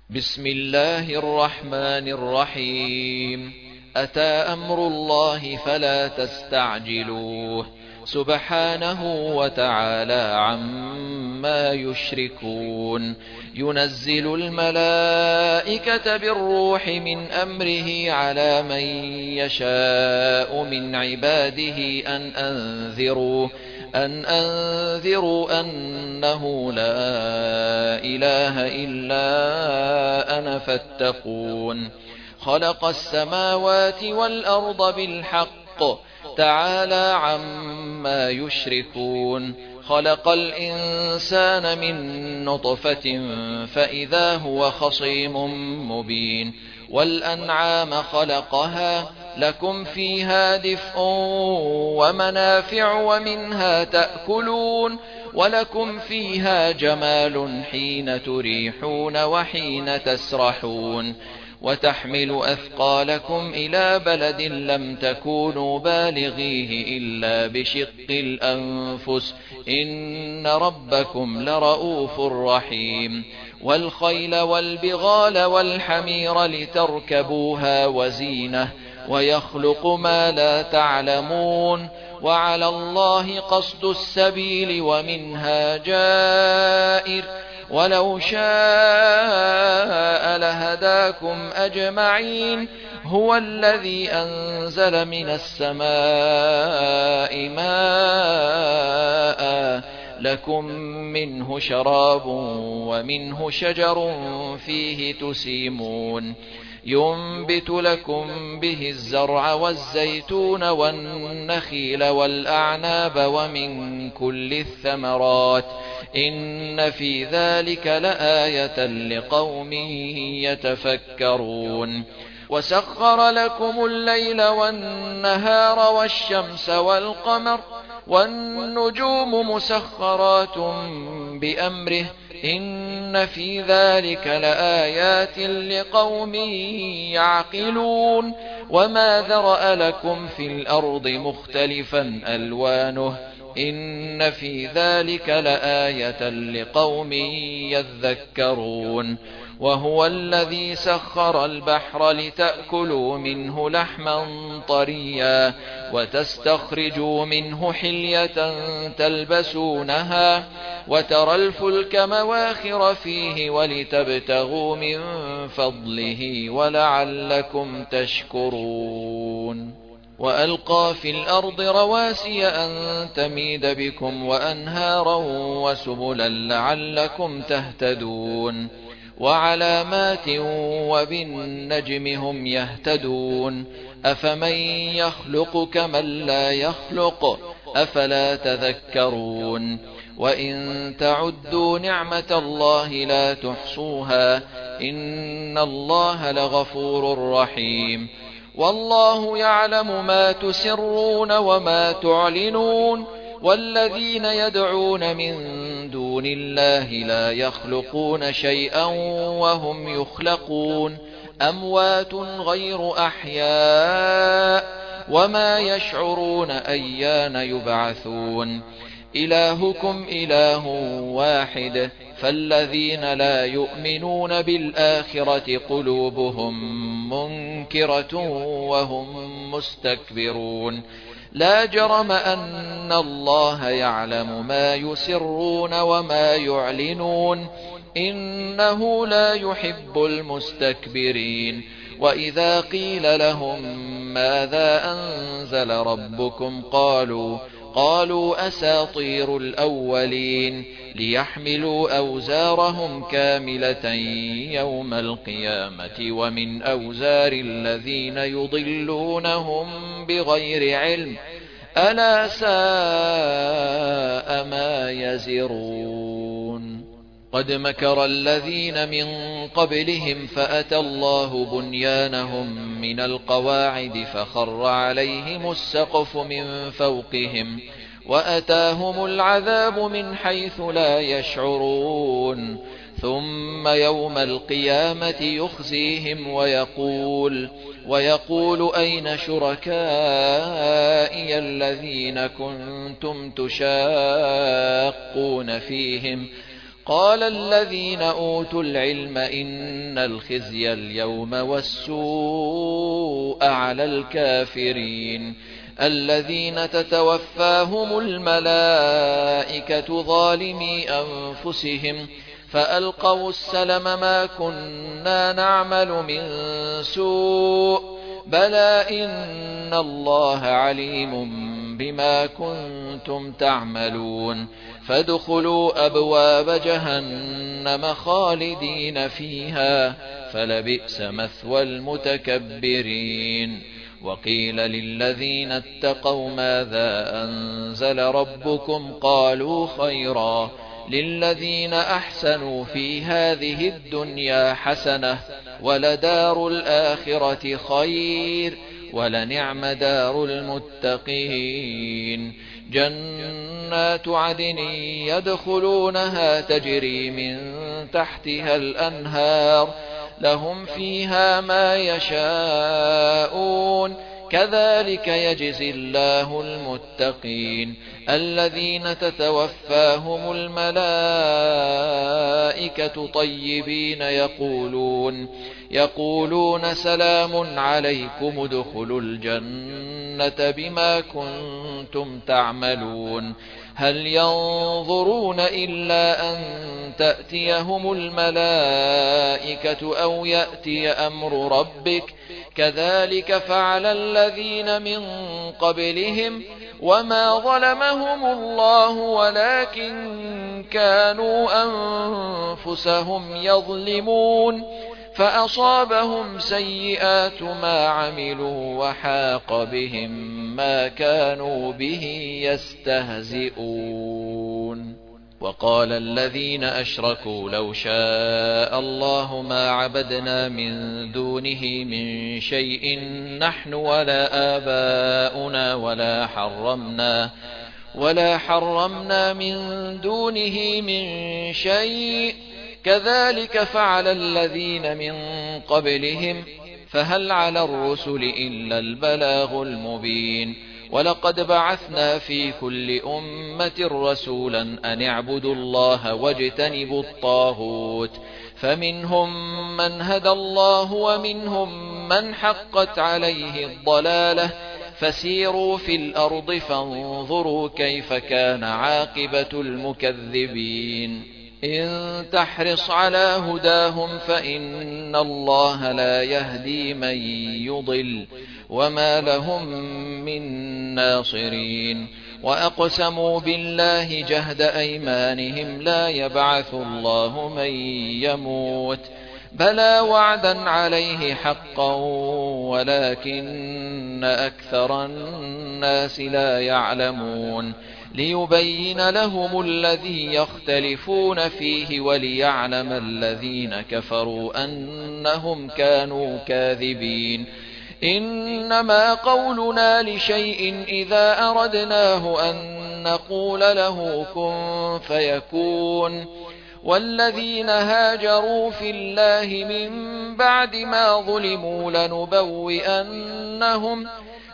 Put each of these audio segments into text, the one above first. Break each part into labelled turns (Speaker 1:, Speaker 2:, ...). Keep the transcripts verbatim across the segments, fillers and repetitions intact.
Speaker 1: بسم الله الرحمن الرحيم. أتى أمر الله فلا تستعجلوه سبحانه وتعالى عما يشركون. ينزل الملائكة بالروح من أمره على من يشاء من عباده أن أنذروا أن أنذروا أنه لا إله إلا أنا فاتقون. خلق السماوات والأرض بالحق تعالى عما يشركون. خلق الإنسان من نطفة فإذا هو خصيم مبين. والأنعام خلقها لكم فيها دفء ومنافع ومنها تأكلون ولكم فيها جمال حين تريحون وحين تسرحون. وتحمل أثقالكم إلى بلد لم تكونوا بالغيه إلا بشق الأنفس إن ربكم لرؤوف رحيم. والخيل والبغال والحمير لتركبوها وزينة ويخلق ما لا تعلمون. وعلى الله قصد السبيل ومنها جائر ولو شاء لهداكم أجمعين. هو الذي أنزل من السماء ماء لكم منه شراب ومنه شجر فيه تسيمون. ينبت لكم به الزرع والزيتون والنخيل والأعناب ومن كل الثمرات إن في ذلك لآية لقوم يتفكرون. وسخر لكم الليل والنهار والشمس والقمر والنجوم مسخرات بأمره إن في ذلك لآيات لقوم يعقلون. وما ذرأ لكم في الأرض مختلفا ألوانه إن في ذلك لآية لقوم يذكرون. وهو الذي سخر البحر لتأكلوا منه لحما طريا وتستخرجوا منه حلية تلبسونها وترى الفلك مواخر فيه ولتبتغوا من فضله ولعلكم تشكرون. وألقى في الأرض رواسي أن تميد بكم وأنهارا وسبلا لعلكم تهتدون. وعلامات وبالنجم هم يهتدون. أفمن يخلق كمن لا يخلق أفلا تذكرون. وإن تعدوا نعمة الله لا تحصوها إن الله لغفور رحيم. والله يعلم ما تسرون وما تعلنون. والذين يدعون من دون الله لا يخلقون شيئا وهم يخلقون أموات غير أحياء وما يشعرون أيان يبعثون. إلهكم إله واحد فالذين لا يؤمنون بالآخرة قلوبهم منكرة وهم مستكبرون. لا جرم أن الله يعلم ما يسرون وما يعلنون إنه لا يحب المستكبرين. وإذا قيل لهم ماذا أنزل ربكم قالوا قالوا أساطير الأولين ليحملوا أوزارهم كاملة يوم القيامة ومن أوزار الذين يضلونهم بغير علم ألا ساء ما يزرون. قد مكر الذين من قبلهم فأتى الله بنيانهم من القواعد فخر عليهم السقف من فوقهم وأتاهم العذاب من حيث لا يشعرون. ثم يوم القيامة يخزيهم ويقول ويقول أين شركائي الذين كنتم تشاقون فيهم قال الذين أوتوا العلم إن الخزي اليوم والسوء على الكافرين الذين تتوفاهم الملائكة ظالمي أنفسهم فألقوا السلم ما كنا نعمل من سوء بلى إن الله عليم بما كنتم تعملون فادخلوا أبواب جهنم خالدين فيها فلبئس مثوى المتكبرين وقيل للذين اتقوا ماذا أنزل ربكم قالوا خيرا للذين أحسنوا في هذه الدنيا حسنة ولدار الآخرة خير ولنعم دار المتقين جنات عدن يدخلونها تجري من تحتها الأنهار لهم فيها ما يشاءون كذلك يجزي الله المتقين الذين تتوفاهم الملائكة طيبين يقولون يقولون سلام عليكم ادخلوا الجنة بما كنتم تعملون هل ينظرون إلا أن تأتيهم الملائكة أو يأتي أمر ربك كذلك فعل الذين من قبلهم وما ظلمهم الله ولكن كانوا أنفسهم يظلمون فأصابهم سيئات ما عملوا وحاق بهم ما كانوا به يستهزئون وقال الذين أشركوا لو شاء الله ما عبدنا من دونه من شيء نحن ولا آباؤنا ولا حرمنا ولا حرمنا من دونه من شيء كذلك فعل الذين من قبلهم فهل على الرسل إلا البلاغ المبين ولقد بعثنا في كل أمة رسولا أن اعبدوا الله واجتنبوا الطاغوت فمنهم من هدى الله ومنهم من حقت عليه الضلالة فسيروا في الأرض فانظروا كيف كان عاقبة المكذبين إن تحرص على هداهم فإن الله لا يهدي من يضل وما لهم من ناصرين وأقسموا بالله جهد أيمانهم لا يبعث الله من يموت بلى وعدا عليه حقا ولكن أكثر الناس لا يعلمون ليبين لهم الذي يختلفون فيه وليعلم الذين كفروا أنهم كانوا كاذبين إنما قولنا لشيء إذا أردناه أن نقول له كن فيكون والذين هاجروا في الله من بعد ما ظلموا لنبوئنهم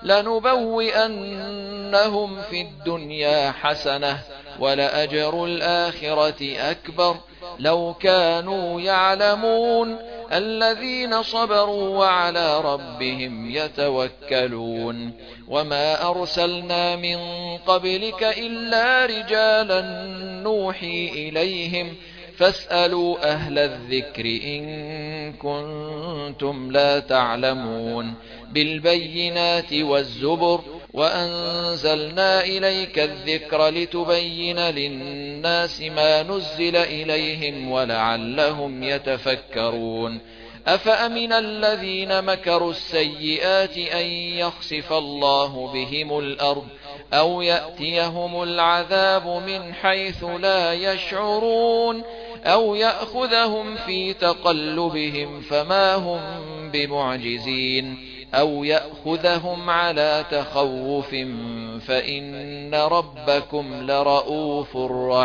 Speaker 1: لنبوئنهم في الدنيا حسنة ولأجر الآخرة أكبر لو كانوا يعلمون الذين صبروا وعلى ربهم يتوكلون وما أرسلنا من قبلك إلا رجالا نوحي إليهم فاسألوا أهل الذكر إن كنتم لا تعلمون بالبينات والزبر وأنزلنا إليك الذكر لتبين للناس ما نزل إليهم ولعلهم يتفكرون أفأمن الذين مكروا السيئات أن يخسف الله بهم الأرض أو يأتيهم العذاب من حيث لا يشعرون أو يأخذهم في تقلبهم فما هم بمعجزين أو يأخذهم على تخوف فإن ربكم لرؤوف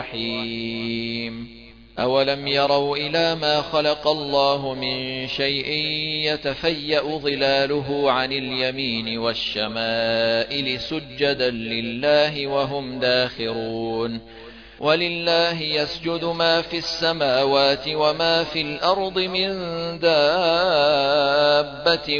Speaker 1: رحيم أولم يروا إلى ما خلق الله من شيء يتفيأ ظلاله عن اليمين والشمائل سجدا لله وهم داخرون ولله يسجد ما في السماوات وما في الأرض من دابة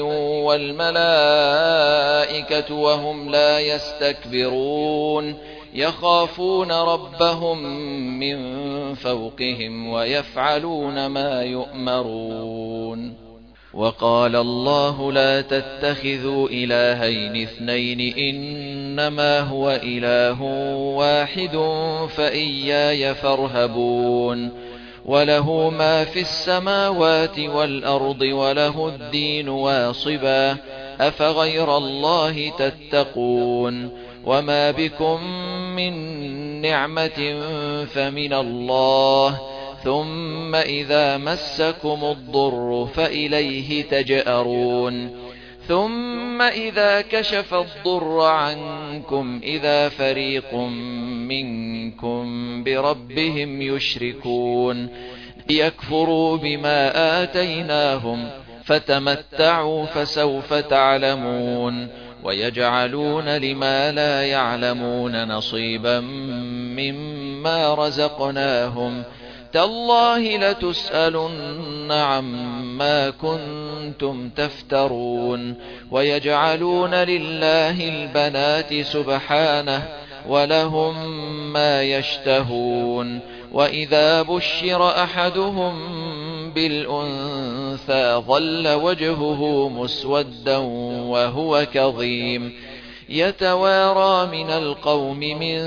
Speaker 1: والملائكة وهم لا يستكبرون يخافون ربهم من فوقهم ويفعلون ما يؤمرون. وقال الله لا تتخذوا إلهين اثنين إنما هو إله واحد فإياي فارهبون. وله ما في السماوات والأرض وله الدين واصبا أفغير الله تتقون. وما بكم من نعمة فمن الله ثم إذا مسكم الضر فإليه تجأرون. ثم إذا كشف الضر عنكم إذا فريق منكم بربهم يشركون ليكفروا بما آتيناهم فتمتعوا فسوف تعلمون. ويجعلون لما لا يعلمون نصيبا مما رزقناهم تالله لتسألن عما كنتم تفترون. ويجعلون لله البنات سبحانه ولهم ما يشتهون. وإذا بشر أحدهم بالأنثى ظل وجهه مسودا وهو كظيم يتوارى من القوم من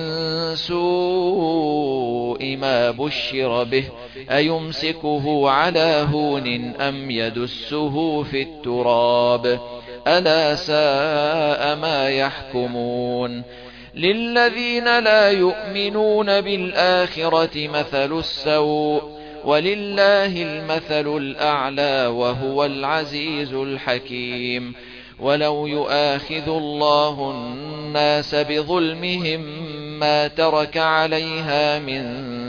Speaker 1: سوء ما بشر به أيمسكه على هون أم يدسه في التراب ألا ساء ما يحكمون. للذين لا يؤمنون بالآخرة مثل السوء ولله المثل الأعلى وهو العزيز الحكيم. ولو يؤاخذ الله الناس بظلمهم ما ترك عليها من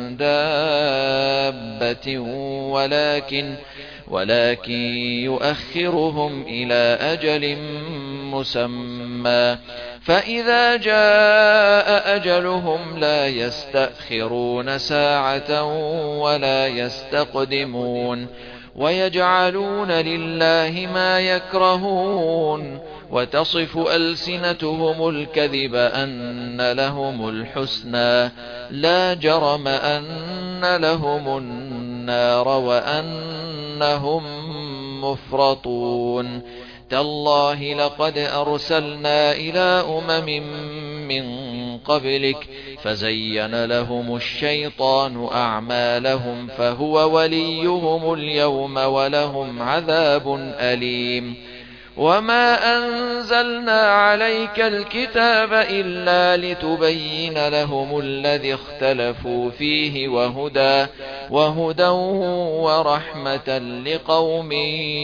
Speaker 1: دابة ولكن ولكن يؤخرهم إلى أجل مسمى فإذا جاء أجلهم لا يستأخرون ساعة ولا يستقدمون. ويجعلون لله ما يكرهون وتصف ألسنتهم الكذب أن لهم الحسنى لا جرم أن لهم النار وأنهم مفرطون. تالله لقد أرسلنا إلى أمم من قبلك فزين لهم الشيطان أعمالهم فهو وليهم اليوم ولهم عذاب أليم. وما أنزلنا عليك الكتاب إلا لتبين لهم الذي اختلفوا فيه وهدى, وهدى ورحمة لقوم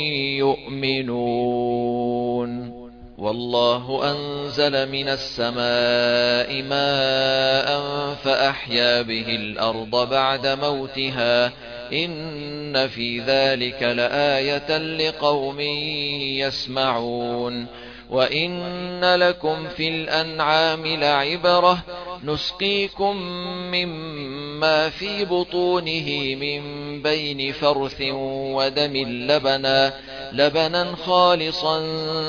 Speaker 1: يؤمنون. والله أنزل من السماء ماء فأحيا به الأرض بعد موتها إن في ذلك لآية لقوم يسمعون. وإن لكم في الأنعام لعبرة نسقيكم مما في بطونه من بين فرث ودم لبنا, لبنا خالصا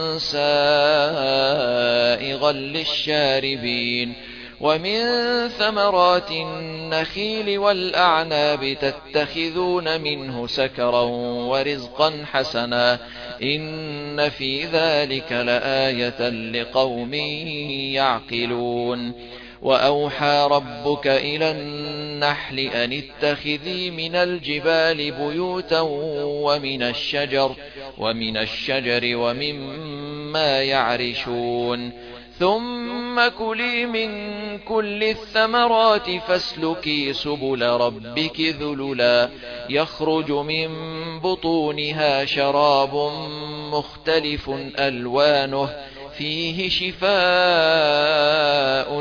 Speaker 1: سائغا للشاربين. ومن ثمرات النخيل والأعناب تتخذون منه سكرا ورزقا حسنا إن في ذلك لآية لقوم يعقلون. وأوحى ربك إلى النحل أن اتخذي من الجبال بيوتا ومن الشجر, ومن الشجر ومما يعرشون. ثم كلي من كل الثمرات فاسلكي سبل ربك ذللا يخرج من بطونها شراب مختلف ألوانه فيه شفاء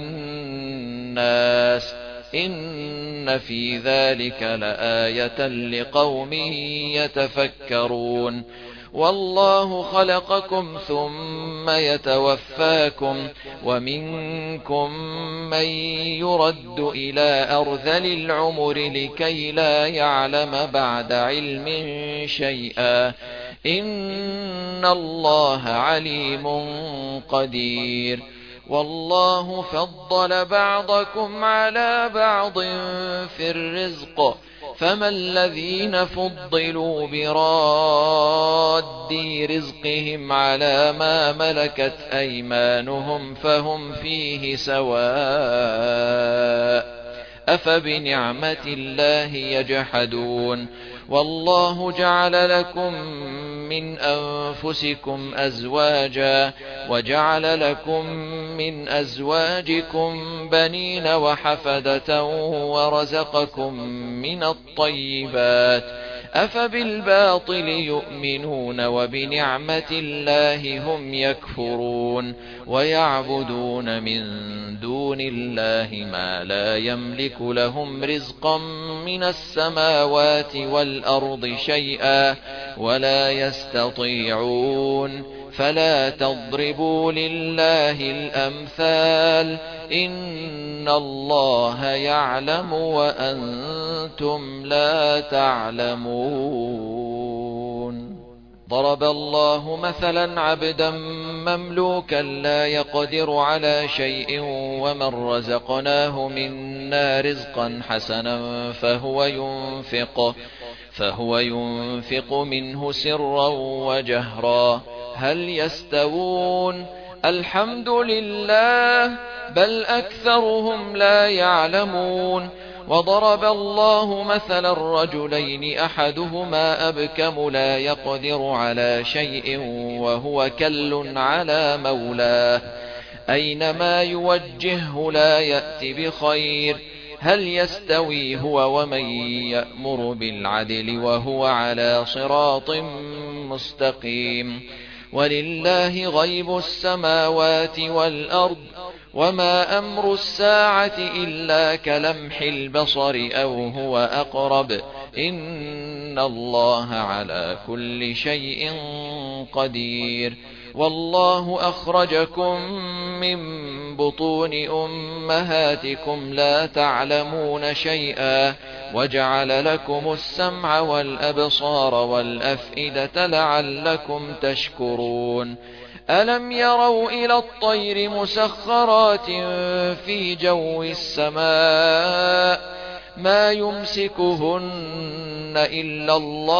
Speaker 1: للناس إن في ذلك لآية لقوم يتفكرون. والله خلقكم ثم يتوفاكم ومنكم من يرد إلى أرذل العمر لكي لا يعلم بعد علم شيئا إن الله عليم قدير والله فضل بعضكم على بعض في الرزق فما الذين فضلوا براد رزقهم على ما ملكت أيمانهم فهم فيه سواء أفبنعمة الله يجحدون والله جعل لكم من أنفسكم أزواجا وجعل لكم من أزواجكم بنين وحفدة ورزقكم من الطيبات أفبالباطل يؤمنون وبنعمة الله هم يكفرون ويعبدون من دون الله ما لا يملك لهم رزقا من السماوات والأرض شيئا ولا يستطيعون فلا تضربوا لله الأمثال إن الله يعلم وأنتم لا تعلمون ضرب الله مثلا عبدا مملوكا لا يقدر على شيء ومن رزقناه منا رزقا حسنا فهو ينفق فهو ينفق منه سرا وجهرا هل يستوون الحمد لله بل أكثرهم لا يعلمون وضرب الله مثلا الرجلين أحدهما أبكم لا يقدر على شيء وهو كل على مولاه أينما يوجهه لا يأتي بخير هل يستوي هو ومن يأمر بالعدل وهو على صراط مستقيم ولله غيب السماوات والأرض وما أمر الساعة إلا كلمح البصر أو هو أقرب إن الله على كل شيء قدير والله أخرجكم من بطون أمهاتكم لا تعلمون شيئا وجعل لكم السمع والأبصار والأفئدة لعلكم تشكرون ألم يروا إلى الطير مسخرات في جو السماء ما يمسكهن إلا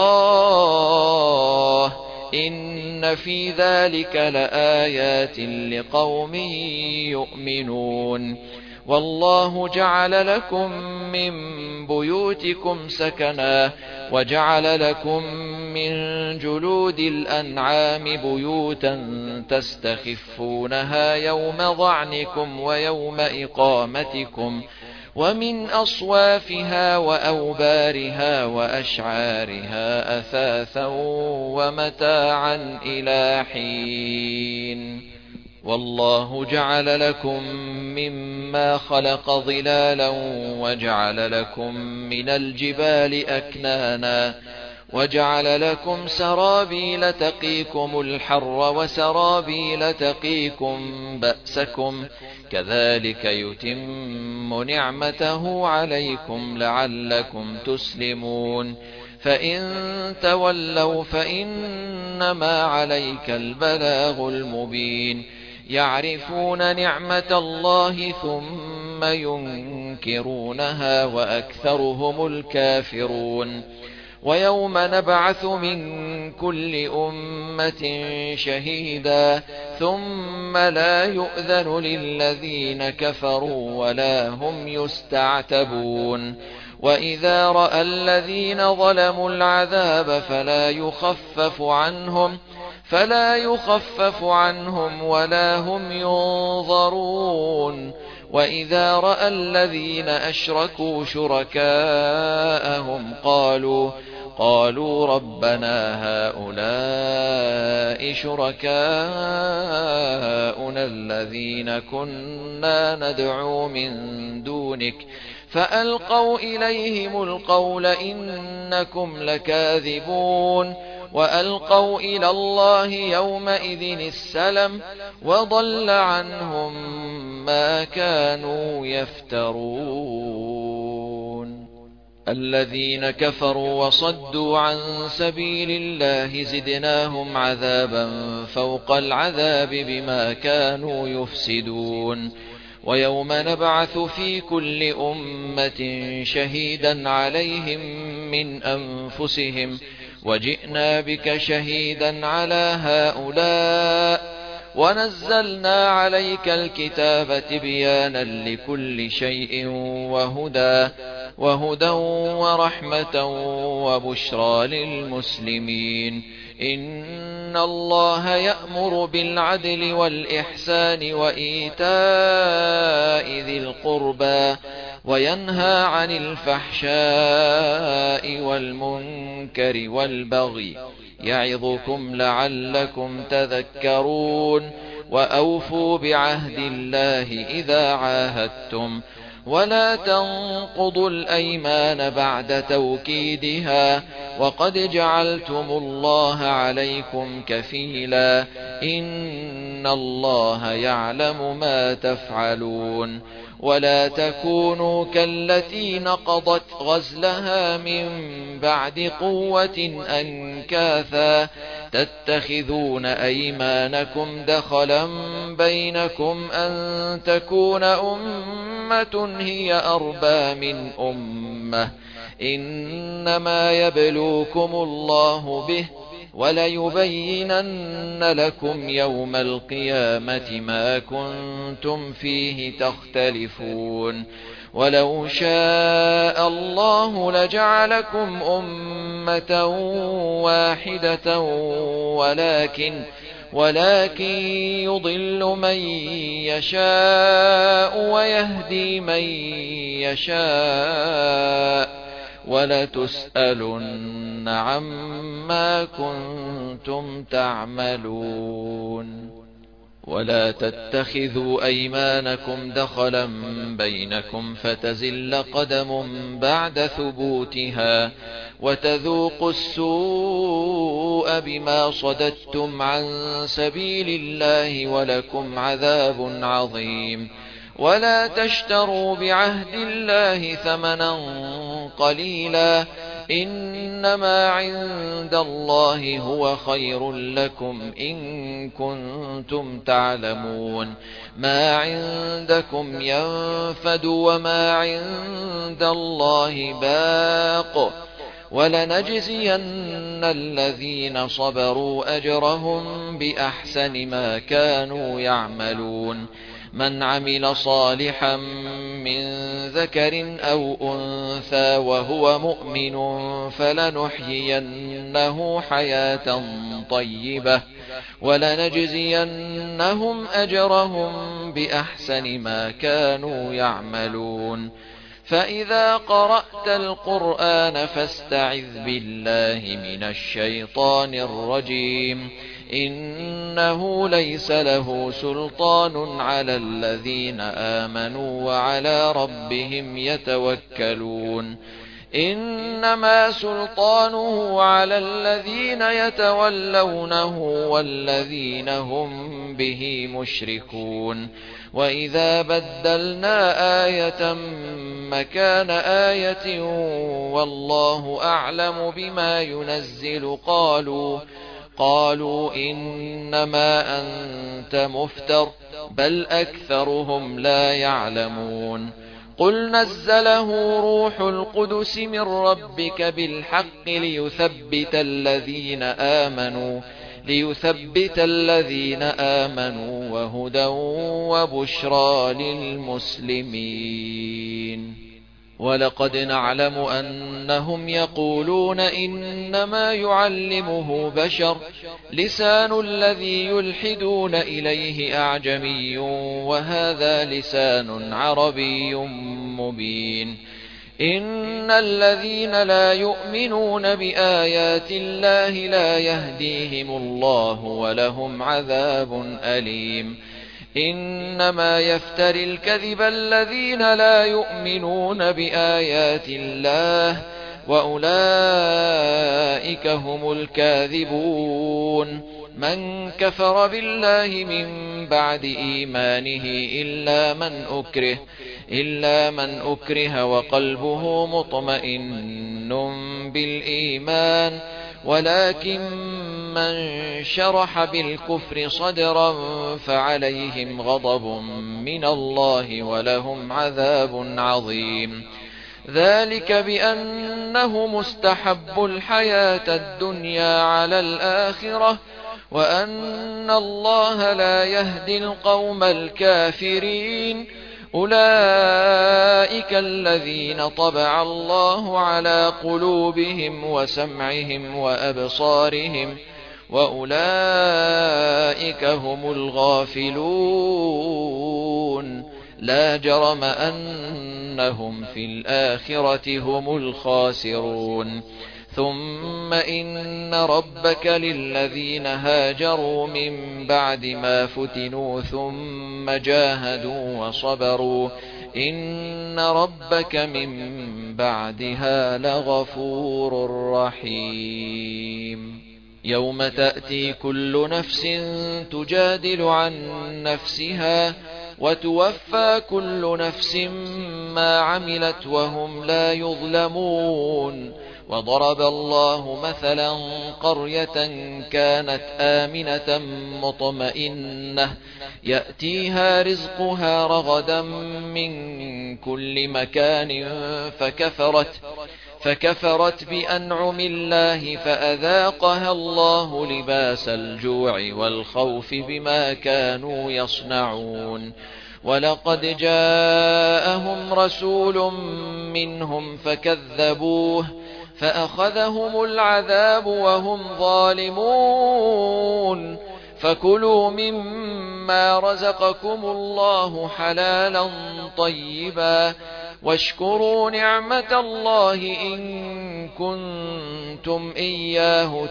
Speaker 1: الله إن في ذلك لآيات لقوم يؤمنون والله جعل لكم من بيوتكم سكنا وجعل لكم من جلود الأنعام بيوتا تستخفونها يوم ظعنكم ويوم إقامتكم ومن أصوافها وأوبارها وأشعارها أثاثا ومتاعا إلى حين والله جعل لكم مما خلق ظلالا وجعل لكم من الجبال أكنانا وجعل لكم سرابيل تقيكم الحر وسرابيل تقيكم بأسكم كذلك يتم نعمته عليكم لعلكم تسلمون فإن تولوا فإنما عليك البلاغ المبين يعرفون نعمة الله ثم ينكرونها وأكثرهم الكافرون ويوم نبعث من كل أمة شهيدا ثم لا يؤذن للذين كفروا ولا هم يستعتبون وإذا رأى الذين ظلموا العذاب فلا يخفف عنهم فلا يخفف عنهم ولا هم ينظرون وإذا رأى الذين أشركوا شركاءهم قالوا قالوا ربنا هؤلاء شركاؤنا الذين كنا ندعو من دونك فألقوا إليهم القول إنكم لكاذبون وألقوا إلى الله يومئذ السلم وضل عنهم ما كانوا يفترون. الذين كفروا وصدوا عن سبيل الله زدناهم عذابا فوق العذاب بما كانوا يفسدون. ويوم نبعث في كل أمة شهيدا عليهم من أنفسهم وجئنا بك شهيدا على هؤلاء ونزلنا عليك الكتاب تبيانا لكل شيء وهدى وهدى ورحمة وبشرى للمسلمين. إن الله يأمر بالعدل والإحسان وإيتاء ذي القربى وينهى عن الفحشاء والمنكر والبغي يعظكم لعلكم تذكرون. وأوفوا بعهد الله إذا عاهدتم ولا تنقضوا الأيمان بعد توكيدها وقد جعلتم الله عليكم كفيلا إن الله يعلم ما تفعلون. ولا تكونوا كالتي نقضت غزلها من بعد قوة أنكاثا تتخذون أيمانكم دخلا بينكم أن تكون أمة هي أربى من أمة إنما يبلوكم الله به وليبينن لكم يوم القيامة ما كنتم فيه تختلفون. ولو شاء الله لجعلكم أمة واحدة ولكن ولكن يضل من يشاء ويهدي من يشاء ولتسألن عما كنتم تعملون. ولا تتخذوا أيمانكم دخلا بينكم فتزل قدم بعد ثبوتها وتذوقوا السوء بما صددتم عن سبيل الله ولكم عذاب عظيم. ولا تشتروا بعهد الله ثمنا قليلا إنما عند الله هو خير لكم إن كنتم تعلمون. ما عندكم ينفد وما عند الله باق ولنجزين الذين صبروا أجرهم بأحسن ما كانوا يعملون. من عمل صالحا من ذكر أو أنثى وهو مؤمن فلنحيينه حياة طيبة ولنجزينهم أجرهم بأحسن ما كانوا يعملون. فإذا قرأت القرآن فاستعذ بالله من الشيطان الرجيم إنه ليس له سلطان على الذين آمنوا وعلى ربهم يتوكلون. إنما سلطانه على الذين يتولونه والذين هم به مشركون. وإذا بدلنا آية مكان آية والله أعلم بما ينزل قالوا قالوا إنما أنت مفتر بل أكثرهم لا يعلمون. قل نزله روح القدس من ربك بالحق ليثبت الذين آمنوا ليثبت الذين آمنوا وهدى وبشرى للمسلمين. ولقد نعلم أنهم يقولون إنما يعلمه بشر لسان الذي يلحدون إليه أعجمي وهذا لسان عربي مبين. إن الذين لا يؤمنون بآيات الله لا يهديهم الله ولهم عذاب أليم. إنما يفتري الكذب الذين لا يؤمنون بآيات الله وأولئك أولئك هم الكاذبون من كفر بالله من بعد إيمانه إلا من أكره إلا من أكره وقلبه مطمئن بالإيمان ولكن من شرح بالكفر صدرا فعليهم غضب من الله ولهم عذاب عظيم ذلك بأنهم استحبوا الحياة الدنيا على الآخرة وأن الله لا يهدي القوم الكافرين أولئك الذين طبع الله على قلوبهم وسمعهم وأبصارهم وأولئك هم الغافلون لا جرم أنهم في الآخرة هم الخاسرون ثم إن ربك للذين هاجروا من بعد ما فتنوا ثم جاهدوا وصبروا إن ربك من بعدها لغفور رحيم يوم تأتي كل نفس تجادل عن نفسها وتوفى كل نفس ما عملت وهم لا يظلمون وضرب الله مثلا قرية كانت آمنة مطمئنة يأتيها رزقها رغدا من كل مكان فكفرت فكفرت بأنعم الله فأذاقها الله لباس الجوع والخوف بما كانوا يصنعون ولقد جاءهم رسول منهم فكذبوه فأخذهم العذاب وهم ظالمون فكلوا مما رزقكم الله حلالا طيبا واشكروا نعمة الله إن كنتم إياه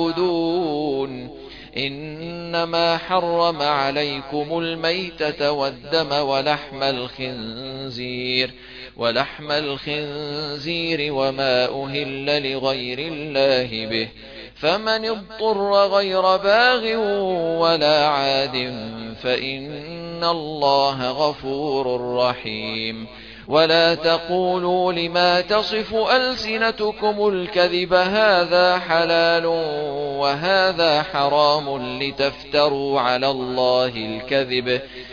Speaker 1: تعبدون إنما حرم عليكم الميتة والدم ولحم الخنزير ولحم الخنزير وما أهل لغير الله به فمن اضطر غير باغ ولا عاد فإن الله غفور رحيم ولا تقولوا لما تصف ألسنتكم الكذب هذا حلال وهذا حرام لتفتروا على الله الكذب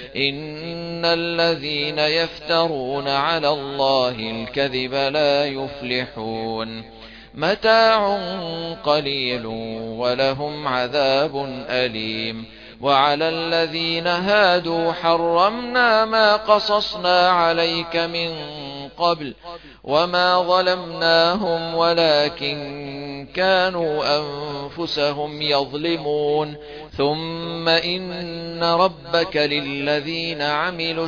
Speaker 1: إن الذين يفترون على الله الكذب لا يفلحون متاع قليل ولهم عذاب أليم وعلى الذين هادوا حرمنا ما قصصنا عليك من قبل وما ظلمناهم ولكن كانوا أنفسهم يظلمون ثم إن ربك للذين عملوا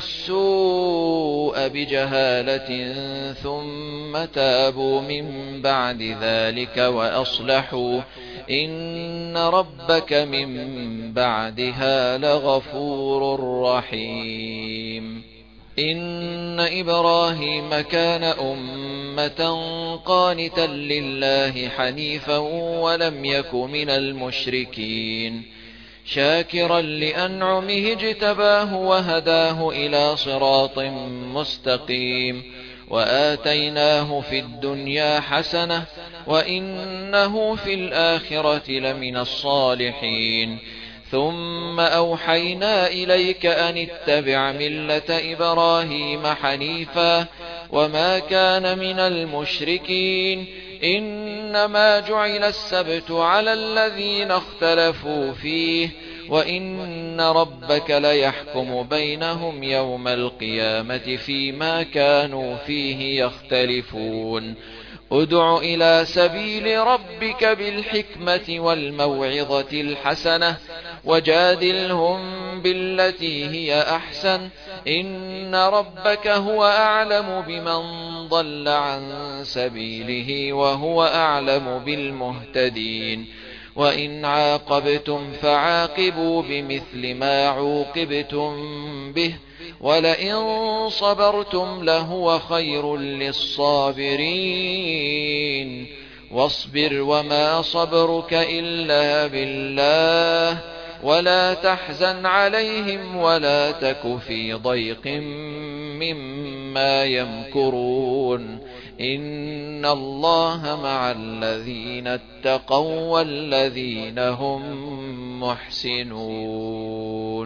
Speaker 1: السوء بجهالة ثم تابوا من بعد ذلك وأصلحوا إن ربك من بعدها لغفور رحيم إن إبراهيم كان أمة قانتا لله حنيفا ولم يك من المشركين شاكرا لأنعمه اجتباه وهداه إلى صراط مستقيم وآتيناه في الدنيا حسنة وإنه في الآخرة لمن الصالحين ثم أوحينا إليك أن اتبع ملة إبراهيم حنيفا وما كان من المشركين إنما جعل السبت على الذين اختلفوا فيه وإن ربك ليحكم بينهم يوم القيامة فيما كانوا فيه يختلفون ادع إلى سبيل ربك بالحكمة والموعظة الحسنة وجادلهم بالتي هي أحسن إن ربك هو أعلم بمن ضل عن سبيله وهو أعلم بالمهتدين وإن عاقبتم فعاقبوا بمثل ما عوقبتم به ولئن صبرتم لهو خير للصابرين واصبر وما صبرك إلا بالله ولا تحزن عليهم ولا تك في ضيق مما يمكرون إن الله مع الذين اتقوا والذين هم محسنون.